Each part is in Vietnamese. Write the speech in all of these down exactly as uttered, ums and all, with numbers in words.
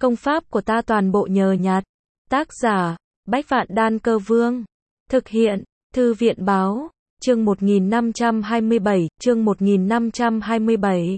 Công pháp của ta toàn bộ nhờ nhặt. Tác giả, Bách Vạn Đan Cơ Vương. Thực hiện, Thư viện Báo. Chương một nghìn năm trăm hai mươi bảy, chương một nghìn năm trăm hai mươi bảy.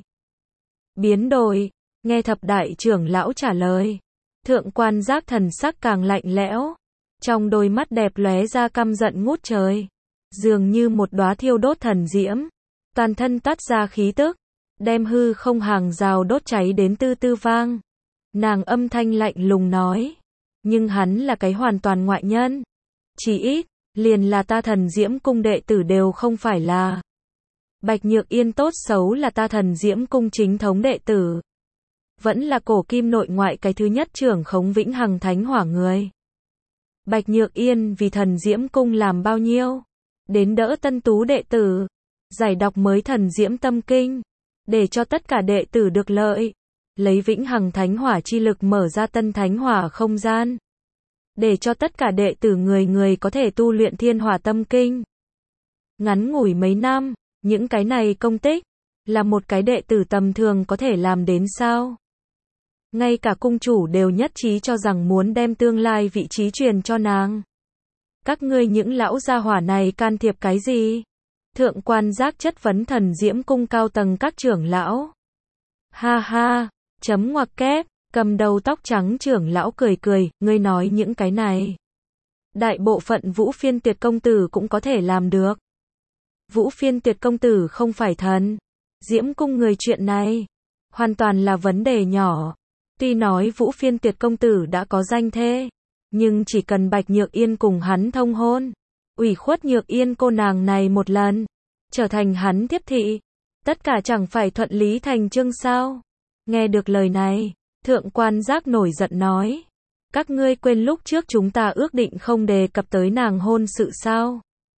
Biến đổi, nghe thập đại trưởng lão trả lời. Thượng quan Giác thần sắc càng lạnh lẽo. Trong đôi mắt đẹp lóe ra căm giận ngút trời. Dường như một đóa thiêu đốt thần diễm. Toàn thân toát ra khí tức. Đem hư không hàng rào đốt cháy đến tư tư vang. Nàng âm thanh lạnh lùng nói. Nhưng hắn là cái hoàn toàn ngoại nhân. Chỉ ít, liền là ta Thần Diễm Cung đệ tử đều không phải là. Bạch Nhược Yên tốt xấu là ta Thần Diễm Cung chính thống đệ tử. Vẫn là cổ kim nội ngoại cái thứ nhất trưởng khống vĩnh hằng thánh hỏa người. Bạch Nhược Yên vì Thần Diễm Cung làm bao nhiêu? Đến đỡ tân tú đệ tử. Giải đọc mới Thần Diễm Tâm Kinh. Để cho tất cả đệ tử được lợi. Lấy vĩnh hằng thánh hỏa chi lực mở ra tân thánh hỏa không gian. Để cho tất cả đệ tử người người có thể tu luyện thiên hỏa tâm kinh. Ngắn ngủi mấy năm, những cái này công tích, là một cái đệ tử tầm thường có thể làm đến sao? Ngay cả cung chủ đều nhất trí cho rằng muốn đem tương lai vị trí truyền cho nàng. Các ngươi những lão gia hỏa này can thiệp cái gì? Thượng quan Giác chất vấn Thần Diễm Cung cao tầng các trưởng lão. Ha ha, chấm ngoặc kép. Cầm đầu tóc trắng trưởng lão cười cười, ngươi nói những cái này. Đại bộ phận Vũ Phiên Tuyệt công tử cũng có thể làm được. Vũ Phiên Tuyệt công tử không phải thần. Diễm Cung người chuyện này. Hoàn toàn là vấn đề nhỏ. Tuy nói Vũ Phiên Tuyệt công tử đã có danh thê. Nhưng chỉ cần Bạch Nhược Yên cùng hắn thông hôn. Ủy khuất Nhược Yên cô nàng này một lần. Trở thành hắn tiếp thị. Tất cả chẳng phải thuận lý thành chương sao. Nghe được lời này. Thượng quan Giác nổi giận nói. Các ngươi quên lúc trước chúng ta ước định không đề cập tới nàng hôn sự sao?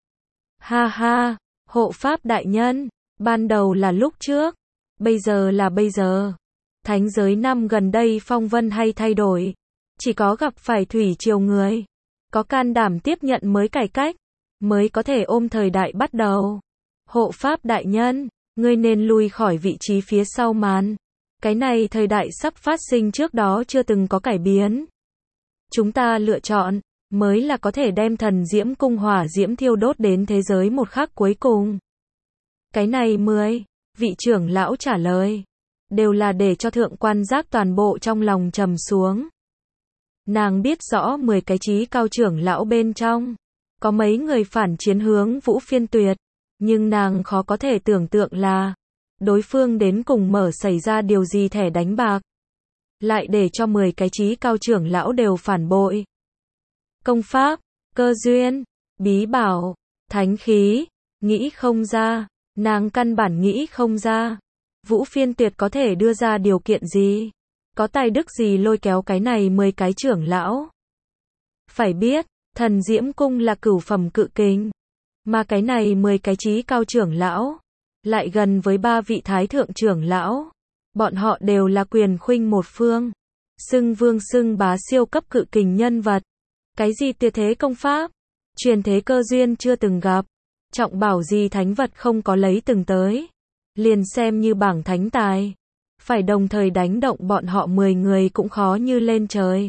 Ha ha, hộ pháp đại nhân, ban đầu là lúc trước, bây giờ là bây giờ. Thánh giới năm gần đây phong vân hay thay đổi, chỉ có gặp phải thủy triều người, có can đảm tiếp nhận mới cải cách, mới có thể ôm thời đại bắt đầu. Hộ pháp đại nhân, ngươi nên lui khỏi vị trí phía sau màn. Cái này thời đại sắp phát sinh trước đó chưa từng có cải biến. Chúng ta lựa chọn, mới là có thể đem Thần Diễm Cung hỏa diễm thiêu đốt đến thế giới một khắc cuối cùng. Cái này mười, vị trưởng lão trả lời. Đều là để cho thượng quan Giác toàn bộ trong lòng trầm xuống. Nàng biết rõ mười cái trí cao trưởng lão bên trong. Có mấy người phản chiến hướng Vũ Phiên Tuyệt. Nhưng nàng khó có thể tưởng tượng là. Đối phương đến cùng mở xảy ra điều gì thẻ đánh bạc. Lại để cho mười cái trí cao trưởng lão đều phản bội. Công pháp, cơ duyên, bí bảo, thánh khí, nghĩ không ra, nàng căn bản nghĩ không ra. Vũ Phiên Tuyệt có thể đưa ra điều kiện gì? Có tài đức gì lôi kéo cái này mười cái trưởng lão? Phải biết, Thần Diễm Cung là cửu phẩm cự kình. Mà cái này mười cái trí cao trưởng lão. Lại gần với ba vị thái thượng trưởng lão. Bọn họ đều là quyền khuynh một phương. Xưng vương xưng bá siêu cấp cự kình nhân vật. Cái gì tuyệt thế công pháp? Truyền thế cơ duyên chưa từng gặp. Trọng bảo gì thánh vật không có lấy từng tới. Liền xem như bảng thánh tài. Phải đồng thời đánh động bọn họ mười người cũng khó như lên trời.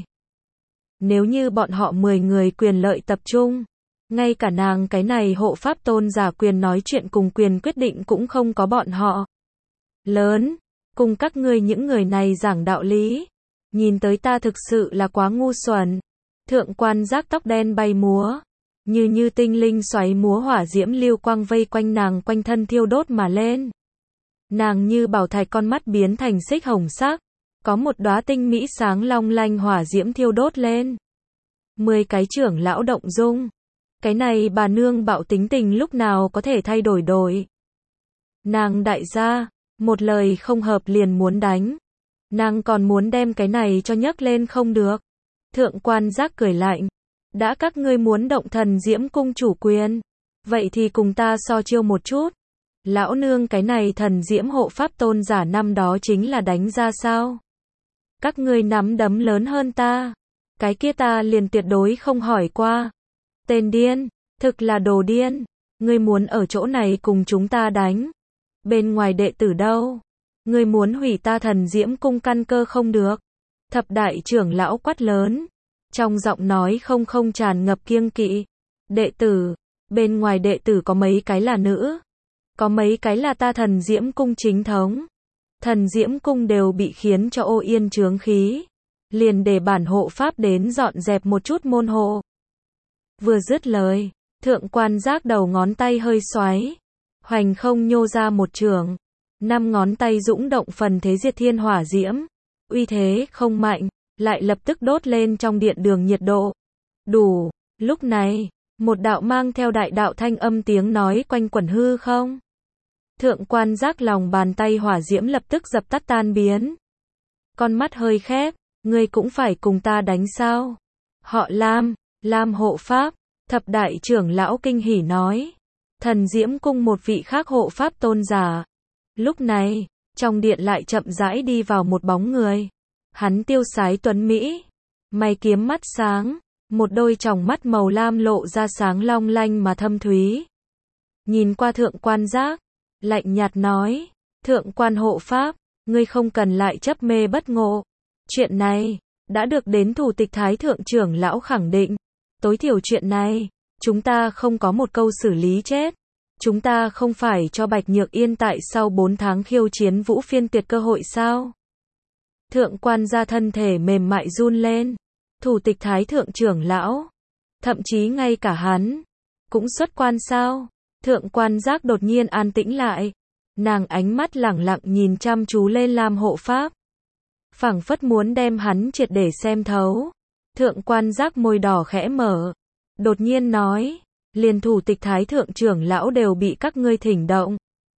Nếu như bọn họ mười người quyền lợi tập trung. Ngay cả nàng cái này hộ pháp tôn giả quyền nói chuyện cùng quyền quyết định cũng không có bọn họ. Lớn, cùng các ngươi những người này giảng đạo lý. Nhìn tới ta thực sự là quá ngu xuẩn. Thượng quan Giác tóc đen bay múa. Như như tinh linh xoáy múa hỏa diễm lưu quang vây quanh nàng quanh thân thiêu đốt mà lên. Nàng như bảo thạch con mắt biến thành xích hồng sắc. Có một đóa tinh mỹ sáng long lanh hỏa diễm thiêu đốt lên. Mười cái trưởng lão động dung. Cái này bà nương bạo tính tình lúc nào có thể thay đổi đổi. Nàng đại gia, một lời không hợp liền muốn đánh. Nàng còn muốn đem cái này cho nhấc lên không được. Thượng quan Giác cười lạnh. Đã các ngươi muốn động Thần Diễm Cung chủ quyền. Vậy thì cùng ta so chiêu một chút. Lão nương cái này Thần Diễm hộ pháp tôn giả năm đó chính là đánh ra sao? Các ngươi nắm đấm lớn hơn ta. Cái kia ta liền tuyệt đối không hỏi qua. Tên điên, thực là đồ điên. Ngươi muốn ở chỗ này cùng chúng ta đánh. Bên ngoài đệ tử đâu? Ngươi muốn hủy ta Thần Diễm Cung căn cơ không được. Thập đại trưởng lão quát lớn, trong giọng nói không không tràn ngập kiêng kỵ. Đệ tử, bên ngoài đệ tử có mấy cái là nữ, có mấy cái là ta Thần Diễm Cung chính thống. Thần Diễm Cung đều bị khiến cho ô yên chướng khí, liền để bản hộ pháp đến dọn dẹp một chút môn hộ. Vừa dứt lời, thượng quan giác đầu ngón tay hơi xoáy, hoành không nhô ra một trường, năm ngón tay dũng động phần thế diệt thiên hỏa diễm, uy thế không mạnh, lại lập tức đốt lên trong điện đường nhiệt độ. Đủ, lúc này, một đạo mang theo đại đạo thanh âm tiếng nói quanh quẩn hư không. Thượng quan giác lòng bàn tay hỏa diễm lập tức dập tắt tan biến. Con mắt hơi khép, ngươi cũng phải cùng ta đánh sao? Họ Lam, Lam hộ pháp, thập đại trưởng lão kinh hỉ nói. Thần Diễm Cung một vị khác hộ pháp tôn giả. Lúc này, trong điện lại chậm rãi đi vào một bóng người. Hắn tiêu sái tuấn mỹ, mày kiếm mắt sáng, một đôi tròng mắt màu lam lộ ra sáng long lanh mà thâm thúy. Nhìn qua thượng quan giác, lạnh nhạt nói, thượng quan hộ pháp, ngươi không cần lại chấp mê bất ngộ. Chuyện này, đã được đến thủ tịch thái thượng trưởng lão khẳng định. Tối thiểu chuyện này, chúng ta không có một câu xử lý chết. Chúng ta không phải cho Bạch Nhược Yên tại sau bốn tháng khiêu chiến Vũ Phiên tuyệt cơ hội sao? Thượng quan gia thân thể mềm mại run lên. Thủ tịch thái thượng trưởng lão, thậm chí ngay cả hắn, cũng xuất quan sao? Thượng quan giác đột nhiên an tĩnh lại. Nàng ánh mắt lẳng lặng nhìn chăm chú lên Lam hộ pháp. Phảng phất muốn đem hắn triệt để xem thấu. Thượng quan giác môi đỏ khẽ mở. Đột nhiên nói, liền thủ tịch thái thượng trưởng lão đều bị các ngươi thỉnh động.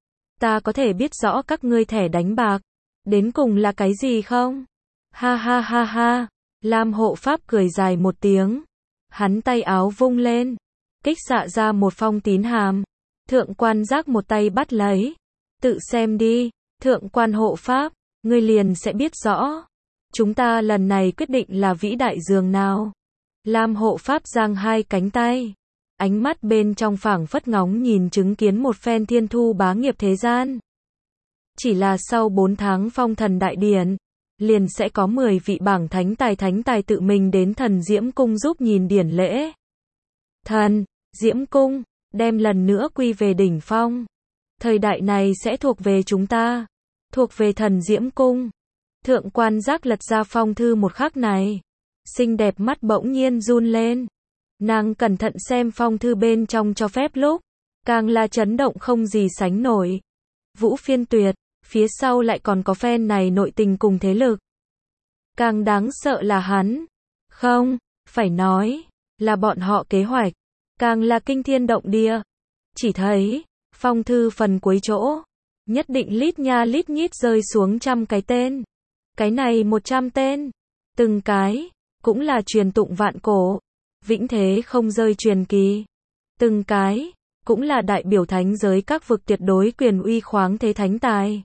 Ta có thể biết rõ các ngươi thẻ đánh bạc, đến cùng là cái gì không? Ha ha ha ha, Lam hộ pháp cười dài một tiếng. Hắn tay áo vung lên, kích xạ ra một phong tín hàm. Thượng quan giác một tay bắt lấy. Tự xem đi, thượng quan hộ pháp, ngươi liền sẽ biết rõ. Chúng ta lần này quyết định là vĩ đại dường nào. Lam hộ pháp giang hai cánh tay. Ánh mắt bên trong phảng phất ngóng nhìn chứng kiến một phen thiên thu bá nghiệp thế gian. Chỉ là sau bốn tháng phong thần đại điển, liền sẽ có mười vị bảng thánh tài thánh tài tự mình đến Thần Diễm Cung giúp nhìn điển lễ. Thần Diễm Cung đem lần nữa quy về đỉnh phong. Thời đại này sẽ thuộc về chúng ta, thuộc về Thần Diễm Cung. Thượng quan giác lật ra phong thư một khắc này, xinh đẹp mắt bỗng nhiên run lên. Nàng cẩn thận xem phong thư bên trong cho phép lúc, càng là chấn động không gì sánh nổi. Vũ Phiên tuyệt, phía sau lại còn có phen này nội tình cùng thế lực. Càng đáng sợ là hắn, không, phải nói, là bọn họ kế hoạch, càng là kinh thiên động địa. Chỉ thấy, phong thư phần cuối chỗ, nhất định lít nha lít nhít rơi xuống trăm cái tên. Cái này một trăm tên, từng cái, cũng là truyền tụng vạn cổ, vĩnh thế không rơi truyền kỳ. Từng cái, cũng là đại biểu thánh giới các vực tuyệt đối quyền uy khoáng thế thánh tài.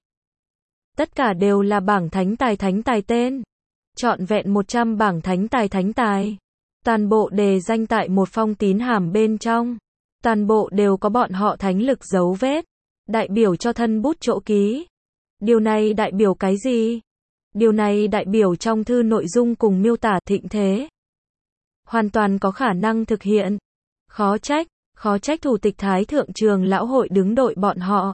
Tất cả đều là bảng thánh tài thánh tài tên. Trọn vẹn một trăm bảng thánh tài thánh tài. Toàn bộ đề danh tại một phong tín hàm bên trong. Toàn bộ đều có bọn họ thánh lực dấu vết, đại biểu cho thân bút chỗ ký. Điều này đại biểu cái gì? Điều này đại biểu trong thư nội dung cùng miêu tả thịnh thế. Hoàn toàn có khả năng thực hiện. Khó trách, khó trách thủ tịch thái thượng trường lão hội đứng đội bọn họ.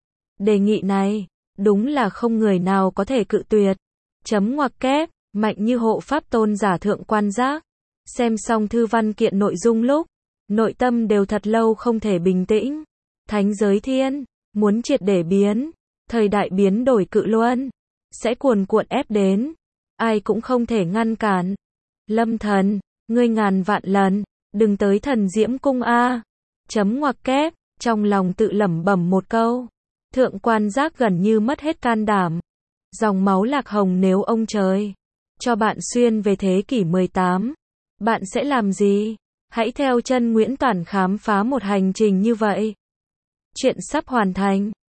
Đề nghị này, đúng là không người nào có thể cự tuyệt. Chấm ngoặc kép, mạnh như hộ pháp tôn giả thượng quan giác. Xem xong thư văn kiện nội dung lúc, nội tâm đều thật lâu không thể bình tĩnh. Thánh giới thiên, muốn triệt để biến, thời đại biến đổi cự luân, sẽ cuồn cuộn ép đến, ai cũng không thể ngăn cản. Lâm thần, ngươi ngàn vạn lần, đừng tới Thần Diễm Cung a. Chấm ngoặc kép, trong lòng tự lẩm bẩm một câu. Thượng quan giác gần như mất hết can đảm. Dòng máu lạc hồng nếu ông trời cho bạn xuyên về thế kỷ mười tám, bạn sẽ làm gì? Hãy theo chân Nguyễn Toản khám phá một hành trình như vậy. Chuyện sắp hoàn thành.